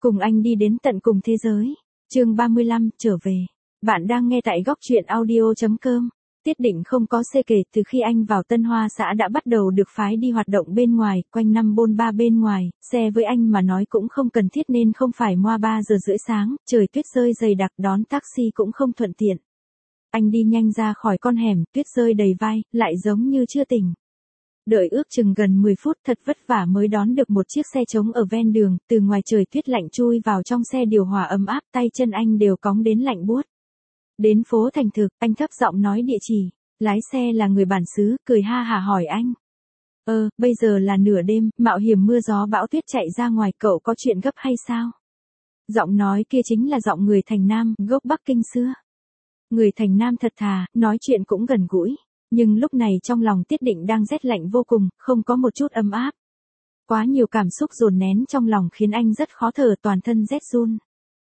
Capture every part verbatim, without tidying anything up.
Cùng anh đi đến tận cùng thế giới. Chương ba mươi lăm, trở về. Bạn đang nghe tại góc truyện audio chấm com. Tiết Định không có xê kể, từ khi anh vào Tân Hoa xã đã bắt đầu được phái đi hoạt động bên ngoài, quanh năm bôn ba bên ngoài, xe với anh mà nói cũng không cần thiết nên không phải moa ba giờ rưỡi sáng, trời tuyết rơi dày đặc, đón taxi cũng không thuận tiện. Anh đi nhanh ra khỏi con hẻm, tuyết rơi đầy vai, lại giống như chưa tỉnh. Đợi ước chừng gần mười phút thật vất vả mới đón được một chiếc xe trống ở ven đường, từ ngoài trời tuyết lạnh chui vào trong xe điều hòa ấm áp, tay chân anh đều cóng đến lạnh buốt. Đến phố Thành Thực, anh thấp giọng nói địa chỉ, lái xe là người bản xứ, cười ha hả hỏi anh. Ơ, bây giờ là nửa đêm, mạo hiểm mưa gió bão tuyết chạy ra ngoài, cậu có chuyện gấp hay sao? Giọng nói kia chính là giọng người thành Nam, gốc Bắc Kinh xưa. Người thành Nam thật thà, nói chuyện cũng gần gũi. Nhưng lúc này trong lòng Tiết Định đang rét lạnh vô cùng, không có một chút ấm áp. Quá nhiều cảm xúc dồn nén trong lòng khiến anh rất khó thở, toàn thân rét run.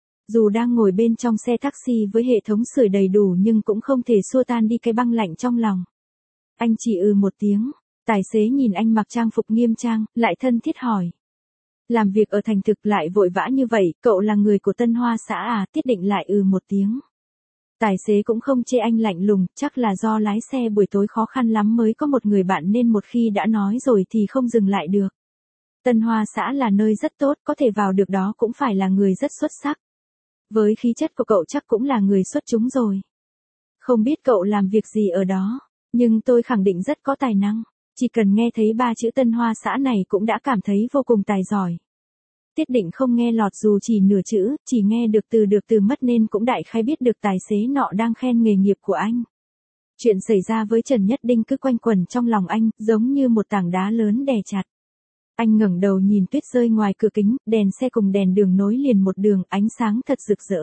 Dù đang ngồi bên trong xe taxi với hệ thống sưởi đầy đủ nhưng cũng không thể xua tan đi cái băng lạnh trong lòng. Anh chỉ ừ một tiếng, tài xế nhìn anh mặc trang phục nghiêm trang, lại thân thiết hỏi. Làm việc ở Thành Thực lại vội vã như vậy, cậu là người của Tân Hoa xã à? Tiết Định lại ừ một tiếng. Tài xế cũng không chê anh lạnh lùng, chắc là do lái xe buổi tối khó khăn lắm mới có một người bạn nên một khi đã nói rồi thì không dừng lại được. Tân Hoa xã là nơi rất tốt, có thể vào được đó cũng phải là người rất xuất sắc. Với khí chất của cậu chắc cũng là người xuất chúng rồi. Không biết cậu làm việc gì ở đó, nhưng tôi khẳng định rất có tài năng. Chỉ cần nghe thấy ba chữ Tân Hoa xã này cũng đã cảm thấy vô cùng tài giỏi. Tiết Định không nghe lọt dù chỉ nửa chữ, chỉ nghe được từ được từ mất nên cũng đại khái biết được tài xế nọ đang khen nghề nghiệp của anh. Chuyện xảy ra với Trần Nhất Đinh cứ quanh quẩn trong lòng anh, giống như một tảng đá lớn đè chặt. Anh ngẩng đầu nhìn tuyết rơi ngoài cửa kính, đèn xe cùng đèn đường nối liền một đường, ánh sáng thật rực rỡ.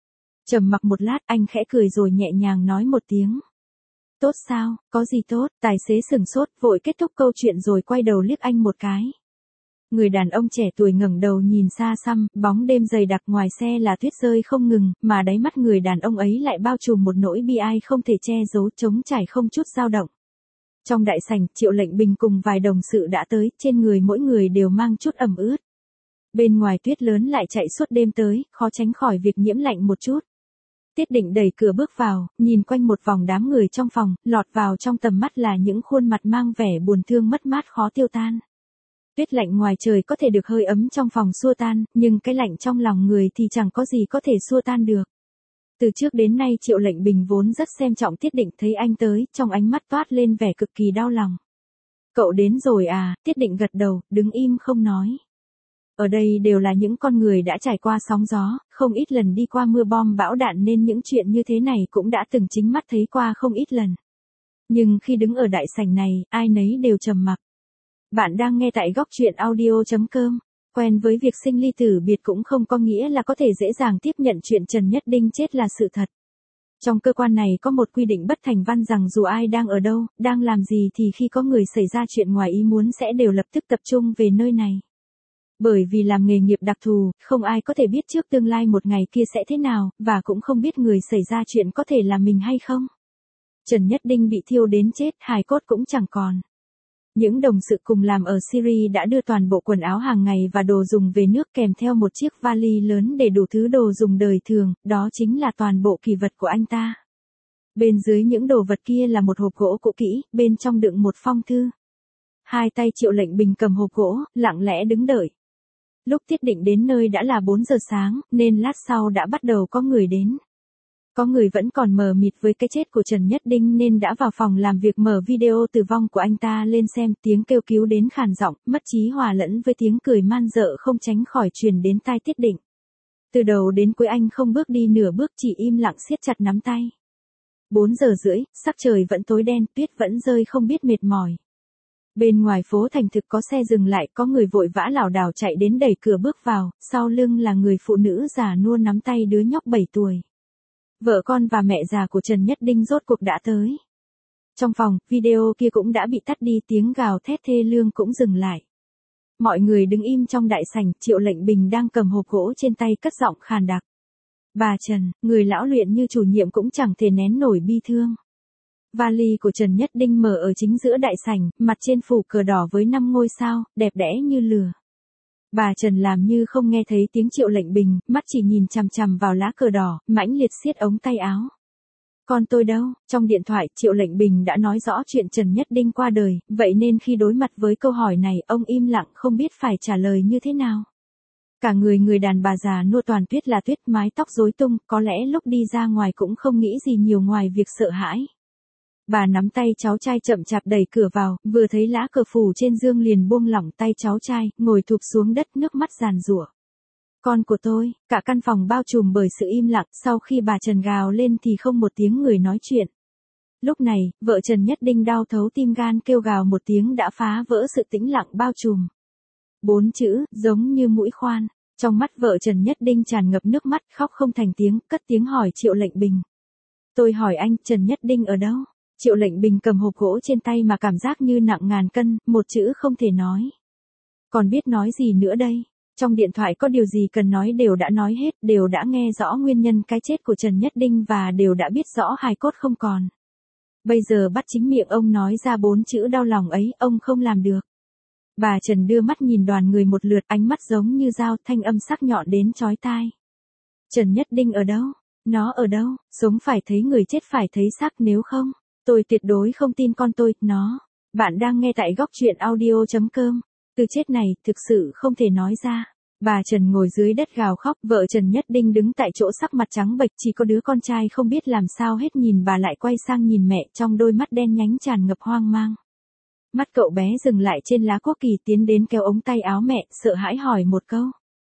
Trầm mặc một lát, anh khẽ cười rồi nhẹ nhàng nói một tiếng. Tốt sao, có gì tốt? Tài xế sừng sốt, vội kết thúc câu chuyện rồi quay đầu liếc anh một cái. Người đàn ông trẻ tuổi ngẩng đầu nhìn xa xăm, bóng đêm dày đặc, ngoài xe là tuyết rơi không ngừng, mà đáy mắt người đàn ông ấy lại bao trùm một nỗi bi ai không thể che giấu, trống trải không chút dao động. Trong đại sảnh, Triệu Lệnh Bình cùng vài đồng sự đã tới, trên người mỗi người đều mang chút ẩm ướt. Bên ngoài tuyết lớn lại chạy suốt đêm tới, khó tránh khỏi việc nhiễm lạnh một chút. Tiết Định đẩy cửa bước vào, nhìn quanh một vòng đám người trong phòng, lọt vào trong tầm mắt là những khuôn mặt mang vẻ buồn thương mất mát khó tiêu tan. Tuyết lạnh ngoài trời có thể được hơi ấm trong phòng xua tan, nhưng cái lạnh trong lòng người thì chẳng có gì có thể xua tan được. Từ trước đến nay Triệu Lệnh Bình vốn rất xem trọng Tiết Định, thấy anh tới, trong ánh mắt toát lên vẻ cực kỳ đau lòng. Cậu đến rồi à? Tiết Định gật đầu, đứng im không nói. Ở đây đều là những con người đã trải qua sóng gió, không ít lần đi qua mưa bom bão đạn nên những chuyện như thế này cũng đã từng chính mắt thấy qua không ít lần. Nhưng khi đứng ở đại sảnh này, ai nấy đều trầm mặc. Bạn đang nghe tại góc truyện audio chấm com. Quen với việc sinh ly tử biệt cũng không có nghĩa là có thể dễ dàng tiếp nhận chuyện Trần Nhất Đinh chết là sự thật. Trong cơ quan này có một quy định bất thành văn rằng dù ai đang ở đâu, đang làm gì thì khi có người xảy ra chuyện ngoài ý muốn sẽ đều lập tức tập trung về nơi này. Bởi vì làm nghề nghiệp đặc thù, không ai có thể biết trước tương lai một ngày kia sẽ thế nào, và cũng không biết người xảy ra chuyện có thể là mình hay không. Trần Nhất Đinh bị thiêu đến chết, hài cốt cũng chẳng còn. Những đồng sự cùng làm ở Syria đã đưa toàn bộ quần áo hàng ngày và đồ dùng về nước kèm theo một chiếc vali lớn để đủ thứ đồ dùng đời thường, đó chính là toàn bộ kỷ vật của anh ta. Bên dưới những đồ vật kia là một hộp gỗ cũ kỹ, bên trong đựng một phong thư. Hai tay Triệu Lệnh Bình cầm hộp gỗ, lặng lẽ đứng đợi. Lúc Tiết Định đến nơi đã là bốn giờ sáng, nên lát sau đã bắt đầu có người đến. Có người vẫn còn mờ mịt với cái chết của Trần Nhất Đinh nên đã vào phòng làm việc mở video tử vong của anh ta lên xem, tiếng kêu cứu đến khàn giọng, mất trí hòa lẫn với tiếng cười man dợ không tránh khỏi truyền đến tai Tiết Định. Từ đầu đến cuối anh không bước đi nửa bước, chỉ im lặng siết chặt nắm tay. Bốn giờ rưỡi, sắc trời vẫn tối đen, tuyết vẫn rơi không biết mệt mỏi. Bên ngoài phố Thành Thực có xe dừng lại, có người vội vã lảo đảo chạy đến đẩy cửa bước vào, sau lưng là người phụ nữ già nua nắm tay đứa nhóc bảy tuổi. Vợ con và mẹ già của Trần Nhất Đinh rốt cuộc đã tới. Trong phòng, video kia cũng đã bị tắt đi, tiếng gào thét thê lương cũng dừng lại. Mọi người đứng im trong đại sảnh, Triệu Lệnh Bình đang cầm hộp gỗ trên tay cất giọng khàn đặc. Bà Trần, người lão luyện như chủ nhiệm cũng chẳng thể nén nổi bi thương. Vali của Trần Nhất Đinh mở ở chính giữa đại sảnh, mặt trên phủ cờ đỏ với năm ngôi sao, đẹp đẽ như lửa. Bà Trần làm như không nghe thấy tiếng Triệu Lệnh Bình, mắt chỉ nhìn chằm chằm vào lá cờ đỏ, mãnh liệt siết ống tay áo. Con tôi đâu? Trong điện thoại, Triệu Lệnh Bình đã nói rõ chuyện Trần Nhất Đinh qua đời, vậy nên khi đối mặt với câu hỏi này, ông im lặng không biết phải trả lời như thế nào. Cả người người đàn bà già nua toàn tuyết là tuyết, mái tóc rối tung, có lẽ lúc đi ra ngoài cũng không nghĩ gì nhiều ngoài việc sợ hãi. Bà nắm tay cháu trai chậm chạp đẩy cửa vào, vừa thấy lá cờ phủ trên dương liền buông lỏng tay cháu trai, ngồi thụp xuống đất nước mắt giàn giụa. Con của tôi, cả căn phòng bao trùm bởi sự im lặng, sau khi bà Trần gào lên thì không một tiếng người nói chuyện. Lúc này, vợ Trần Nhất Đinh đau thấu tim gan kêu gào một tiếng đã phá vỡ sự tĩnh lặng bao trùm. Bốn chữ, giống như mũi khoan. Trong mắt vợ Trần Nhất Đinh tràn ngập nước mắt, khóc không thành tiếng, cất tiếng hỏi Triệu Lệnh Bình. Tôi hỏi anh, Trần Nhất Đinh ở đâu? Triệu Lệnh Bình cầm hộp gỗ trên tay mà cảm giác như nặng ngàn cân, một chữ không thể nói. Còn biết nói gì nữa đây? Trong điện thoại có điều gì cần nói đều đã nói hết, đều đã nghe rõ nguyên nhân cái chết của Trần Nhất Đinh và đều đã biết rõ hài cốt không còn. Bây giờ bắt chính miệng ông nói ra bốn chữ đau lòng ấy, ông không làm được. Bà Trần đưa mắt nhìn đoàn người một lượt, ánh mắt giống như dao, thanh âm sắc nhọn đến chói tai. Trần Nhất Đinh ở đâu? Nó ở đâu? Sống phải thấy người, chết phải thấy xác, nếu không, tôi tuyệt đối không tin con tôi, nó. Bạn đang nghe tại góc truyện audio chấm com. Từ chết này, thực sự không thể nói ra. Bà Trần ngồi dưới đất gào khóc, vợ Trần Nhất Đinh đứng tại chỗ sắc mặt trắng bệch, chỉ có đứa con trai không biết làm sao hết nhìn bà lại quay sang nhìn mẹ, trong đôi mắt đen nhánh tràn ngập hoang mang. Mắt cậu bé dừng lại trên lá quốc kỳ, tiến đến kéo ống tay áo mẹ, sợ hãi hỏi một câu.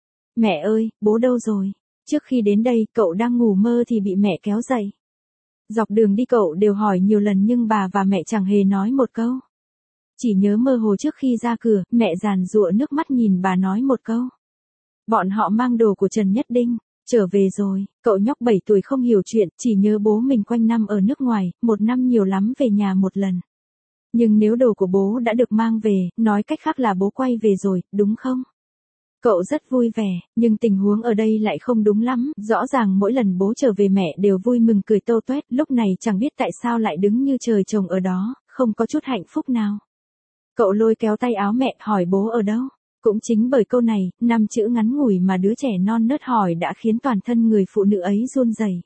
Mẹ ơi, bố đâu rồi? Trước khi đến đây, cậu đang ngủ mơ thì bị mẹ kéo dậy. Dọc đường đi cậu đều hỏi nhiều lần nhưng bà và mẹ chẳng hề nói một câu. Chỉ nhớ mơ hồ trước khi ra cửa, mẹ giàn giụa nước mắt nhìn bà nói một câu. Bọn họ mang đồ của Trần Nhất Đinh, trở về rồi. Cậu nhóc bảy tuổi không hiểu chuyện, chỉ nhớ bố mình quanh năm ở nước ngoài, một năm nhiều lắm về nhà một lần. Nhưng nếu đồ của bố đã được mang về, nói cách khác là bố quay về rồi, đúng không? Cậu rất vui vẻ, nhưng tình huống ở đây lại không đúng lắm, rõ ràng mỗi lần bố trở về mẹ đều vui mừng cười tô toét, lúc này chẳng biết tại sao lại đứng như trời trồng ở đó, không có chút hạnh phúc nào. Cậu lôi kéo tay áo mẹ, hỏi bố ở đâu? Cũng chính bởi câu này, năm chữ ngắn ngủi mà đứa trẻ non nớt hỏi đã khiến toàn thân người phụ nữ ấy run rẩy.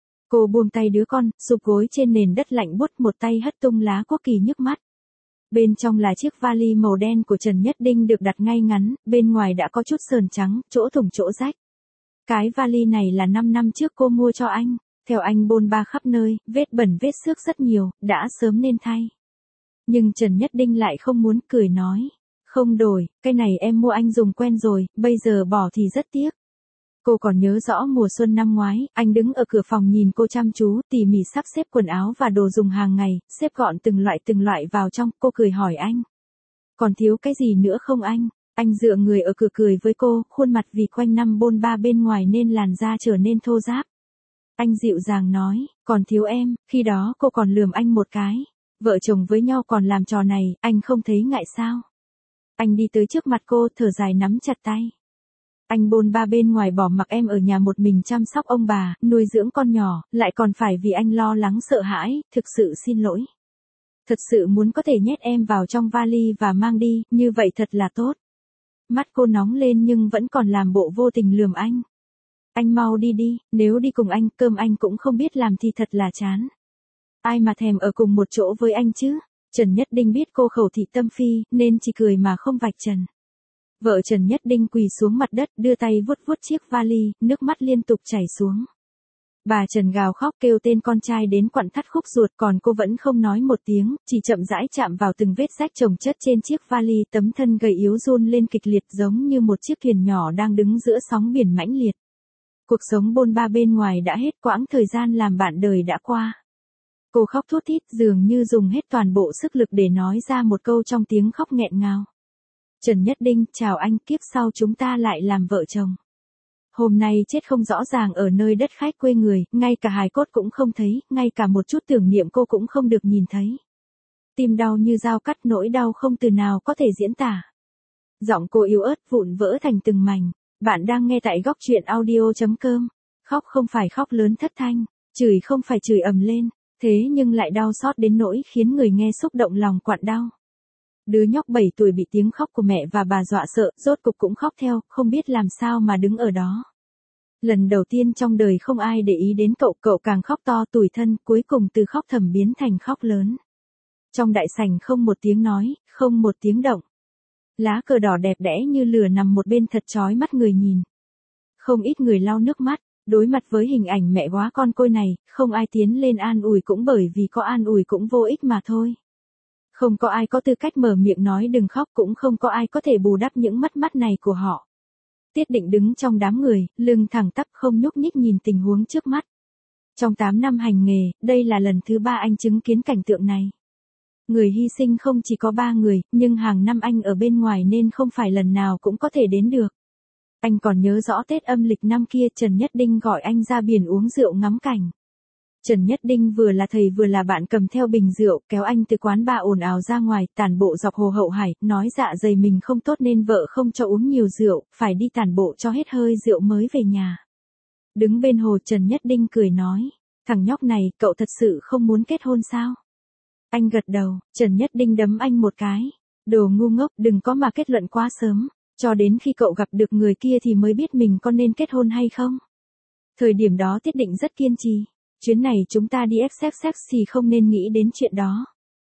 Cô buông tay đứa con, sụp gối trên nền đất lạnh buốt, một tay hất tung lá quốc kỳ nhức mắt. Bên trong là chiếc vali màu đen của Trần Nhất Đinh được đặt ngay ngắn, bên ngoài đã có chút sờn trắng, chỗ thủng chỗ rách. Cái vali này là năm năm trước cô mua cho anh, theo anh bôn ba khắp nơi, vết bẩn vết xước rất nhiều, đã sớm nên thay. Nhưng Trần Nhất Đinh lại không muốn, cười nói. Không đổi, cái này em mua anh dùng quen rồi, bây giờ bỏ thì rất tiếc. Cô còn nhớ rõ mùa xuân năm ngoái, anh đứng ở cửa phòng nhìn cô chăm chú, tỉ mỉ sắp xếp quần áo và đồ dùng hàng ngày, xếp gọn từng loại từng loại vào trong, cô cười hỏi anh. Còn thiếu cái gì nữa không anh? Anh dựa người ở cửa cười với cô, khuôn mặt vì quanh năm bôn ba bên ngoài nên làn da trở nên thô ráp. Anh dịu dàng nói, còn thiếu em, khi đó cô còn lườm anh một cái. Vợ chồng với nhau còn làm trò này, anh không thấy ngại sao? Anh đi tới trước mặt cô, thở dài nắm chặt tay. Anh bôn ba bên ngoài bỏ mặc em ở nhà một mình chăm sóc ông bà, nuôi dưỡng con nhỏ, lại còn phải vì anh lo lắng sợ hãi, thực sự xin lỗi. Thật sự muốn có thể nhét em vào trong vali và mang đi, như vậy thật là tốt. Mắt cô nóng lên nhưng vẫn còn làm bộ vô tình lườm anh. Anh mau đi đi, nếu đi cùng anh, cơm anh cũng không biết làm thì thật là chán. Ai mà thèm ở cùng một chỗ với anh chứ? Trần Nhất Đinh biết cô khẩu thị tâm phi, nên chỉ cười mà không vạch trần. Vợ Trần Nhất Đinh quỳ xuống mặt đất, đưa tay vuốt vuốt chiếc vali, nước mắt liên tục chảy xuống. Bà Trần gào khóc kêu tên con trai đến quặn thắt khúc ruột, còn cô vẫn không nói một tiếng, chỉ chậm rãi chạm vào từng vết rách chồng chất trên chiếc vali, tấm thân gầy yếu run lên kịch liệt giống như một chiếc thuyền nhỏ đang đứng giữa sóng biển mãnh liệt. Cuộc sống bôn ba bên ngoài đã hết, quãng thời gian làm bạn đời đã qua. Cô khóc thút thít, dường như dùng hết toàn bộ sức lực để nói ra một câu trong tiếng khóc nghẹn ngào. Trần Nhất Đinh, chào anh, kiếp sau chúng ta lại làm vợ chồng. Hôm nay chết không rõ ràng ở nơi đất khách quê người, ngay cả hài cốt cũng không thấy, ngay cả một chút tưởng niệm cô cũng không được nhìn thấy. Tim đau như dao cắt, nỗi đau không từ nào có thể diễn tả. Giọng cô yếu ớt vụn vỡ thành từng mảnh. Bạn đang nghe tại góc truyện audio chấm com. Khóc không phải khóc lớn thất thanh, chửi không phải chửi ầm lên, thế nhưng lại đau xót đến nỗi khiến người nghe xúc động lòng quặn đau. Đứa nhóc bảy tuổi bị tiếng khóc của mẹ và bà dọa sợ, rốt cục cũng khóc theo, không biết làm sao mà đứng ở đó. Lần đầu tiên trong đời không ai để ý đến cậu, cậu càng khóc to tủi thân, cuối cùng từ khóc thầm biến thành khóc lớn. Trong đại sảnh không một tiếng nói, không một tiếng động. Lá cờ đỏ đẹp đẽ như lửa nằm một bên thật chói mắt người nhìn. Không ít người lau nước mắt, đối mặt với hình ảnh mẹ quá con côi này, không ai tiến lên an ủi cũng bởi vì có an ủi cũng vô ích mà thôi. Không có ai có tư cách mở miệng nói đừng khóc, cũng không có ai có thể bù đắp những mất mát này của họ. Tiết Định đứng trong đám người, lưng thẳng tắp không nhúc nhích nhìn tình huống trước mắt. Trong tám năm hành nghề, đây là lần thứ ba anh chứng kiến cảnh tượng này. Người hy sinh không chỉ có ba người, nhưng hàng năm anh ở bên ngoài nên không phải lần nào cũng có thể đến được. Anh còn nhớ rõ Tết âm lịch năm kia Trần Nhất Đinh gọi anh ra biển uống rượu ngắm cảnh. Trần Nhất Đinh vừa là thầy vừa là bạn cầm theo bình rượu, kéo anh từ quán bar ồn ào ra ngoài, tản bộ dọc hồ Hậu Hải, nói dạ dày mình không tốt nên vợ không cho uống nhiều rượu, phải đi tản bộ cho hết hơi rượu mới về nhà. Đứng bên hồ Trần Nhất Đinh cười nói, thằng nhóc này, cậu thật sự không muốn kết hôn sao? Anh gật đầu, Trần Nhất Đinh đấm anh một cái. Đồ ngu ngốc, đừng có mà kết luận quá sớm, cho đến khi cậu gặp được người kia thì mới biết mình có nên kết hôn hay không. Thời điểm đó Tiết Định rất kiên trì. Chuyến này chúng ta đi ép xê ép thì không nên nghĩ đến chuyện đó.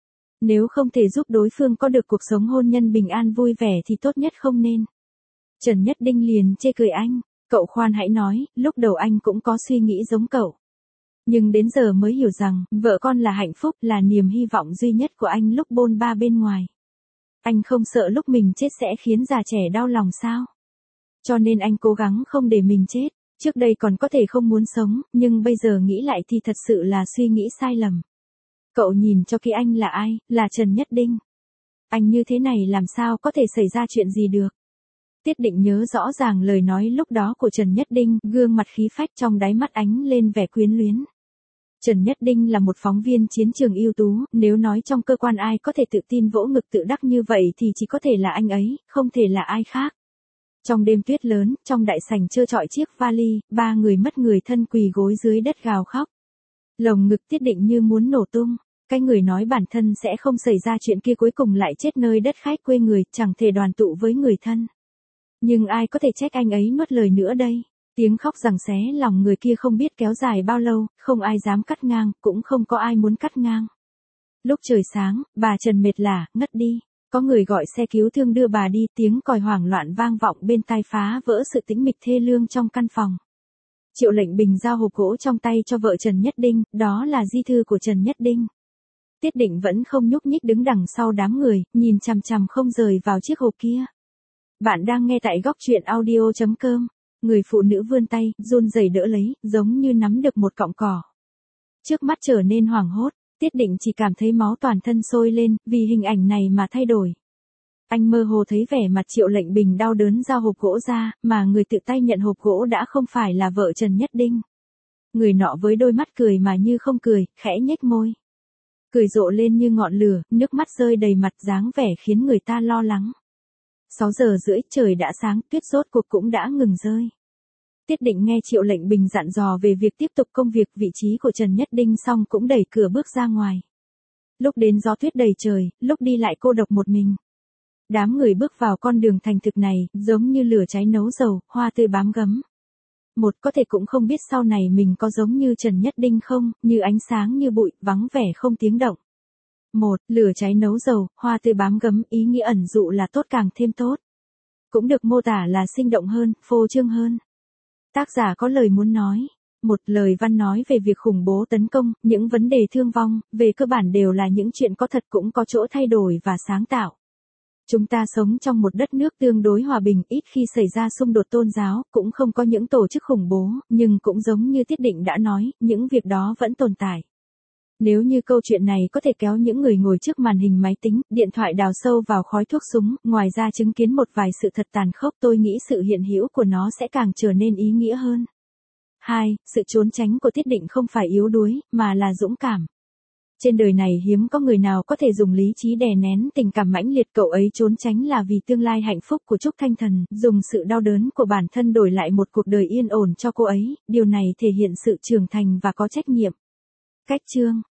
Nếu không thể giúp đối phương có được cuộc sống hôn nhân bình an vui vẻ thì tốt nhất không nên. Trần Nhất Đinh liền chê cười anh, cậu khoan hãy nói, lúc đầu anh cũng có suy nghĩ giống cậu. Nhưng đến giờ mới hiểu rằng, vợ con là hạnh phúc, là niềm hy vọng duy nhất của anh lúc bôn ba bên ngoài. Anh không sợ lúc mình chết sẽ khiến già trẻ đau lòng sao? Cho nên anh cố gắng không để mình chết. Trước đây còn có thể không muốn sống, nhưng bây giờ nghĩ lại thì thật sự là suy nghĩ sai lầm. Cậu nhìn cho kỹ anh là ai, là Trần Nhất Đinh. Anh như thế này làm sao có thể xảy ra chuyện gì được. Tiết Định nhớ rõ ràng lời nói lúc đó của Trần Nhất Đinh, gương mặt khí phách trong đáy mắt ánh lên vẻ quyến luyến. Trần Nhất Đinh là một phóng viên chiến trường ưu tú, nếu nói trong cơ quan ai có thể tự tin vỗ ngực tự đắc như vậy thì chỉ có thể là anh ấy, không thể là ai khác. Trong đêm tuyết lớn, trong đại sảnh trơ trọi chiếc vali, ba người mất người thân quỳ gối dưới đất gào khóc. Lồng ngực Tiết Định như muốn nổ tung, cái người nói bản thân sẽ không xảy ra chuyện kia cuối cùng lại chết nơi đất khách quê người, chẳng thể đoàn tụ với người thân. Nhưng ai có thể trách anh ấy nuốt lời nữa đây? Tiếng khóc giằng xé lòng người kia không biết kéo dài bao lâu, không ai dám cắt ngang, cũng không có ai muốn cắt ngang. Lúc trời sáng, bà Trần mệt lả, ngất đi. Có người gọi xe cứu thương đưa bà đi, tiếng còi hoảng loạn vang vọng bên tai phá vỡ sự tĩnh mịch thê lương trong căn phòng. Triệu Lệnh Bình giao hộp gỗ trong tay cho vợ Trần Nhất Đinh, đó là di thư của Trần Nhất Đinh. Tiết Định vẫn không nhúc nhích đứng đằng sau đám người, nhìn chằm chằm không rời vào chiếc hộp kia. Bạn đang nghe tại góc truyện audio chấm com. Người phụ nữ vươn tay, run rẩy đỡ lấy, giống như nắm được một cọng cỏ. Trước mắt trở nên hoảng hốt. Tiết Định chỉ cảm thấy máu toàn thân sôi lên, vì hình ảnh này mà thay đổi. Anh mơ hồ thấy vẻ mặt Triệu Lệnh Bình đau đớn giao hộp gỗ ra, mà người tự tay nhận hộp gỗ đã không phải là vợ Trần Nhất Đinh. Người nọ với đôi mắt cười mà như không cười, khẽ nhếch môi. Cười rộ lên như ngọn lửa, nước mắt rơi đầy mặt dáng vẻ khiến người ta lo lắng. sáu giờ rưỡi trời đã sáng, tuyết rốt cuộc cũng đã ngừng rơi. Tiết Định nghe Triệu Lệnh Bình dặn dò về việc tiếp tục công việc, vị trí của Trần Nhất Đinh xong cũng đẩy cửa bước ra ngoài. Lúc đến gió tuyết đầy trời, lúc đi lại cô độc một mình. Đám người bước vào con đường thành thực này, giống như lửa cháy nấu dầu, hoa tươi bám gấm. Một có thể cũng không biết sau này mình có giống như Trần Nhất Đinh không, như ánh sáng như bụi, vắng vẻ không tiếng động. Một, lửa cháy nấu dầu, hoa tươi bám gấm, ý nghĩa ẩn dụ là tốt càng thêm tốt. Cũng được mô tả là sinh động hơn, phô trương hơn. Tác giả có lời muốn nói. Một lời văn nói về việc khủng bố tấn công, những vấn đề thương vong, về cơ bản đều là những chuyện có thật cũng có chỗ thay đổi và sáng tạo. Chúng ta sống trong một đất nước tương đối hòa bình, ít khi xảy ra xung đột tôn giáo, cũng không có những tổ chức khủng bố, nhưng cũng giống như Tiết Định đã nói, những việc đó vẫn tồn tại. Nếu như câu chuyện này có thể kéo những người ngồi trước màn hình máy tính, điện thoại đào sâu vào khói thuốc súng, ngoài ra chứng kiến một vài sự thật tàn khốc, tôi nghĩ sự hiện hữu của nó sẽ càng trở nên ý nghĩa hơn. Hai, sự trốn tránh của Tiết Định không phải yếu đuối, mà là dũng cảm. Trên đời này hiếm có người nào có thể dùng lý trí đè nén tình cảm mãnh liệt, cậu ấy trốn tránh là vì tương lai hạnh phúc của Trúc Thanh Thần, dùng sự đau đớn của bản thân đổi lại một cuộc đời yên ổn cho cô ấy, điều này thể hiện sự trưởng thành và có trách nhiệm. Cách chương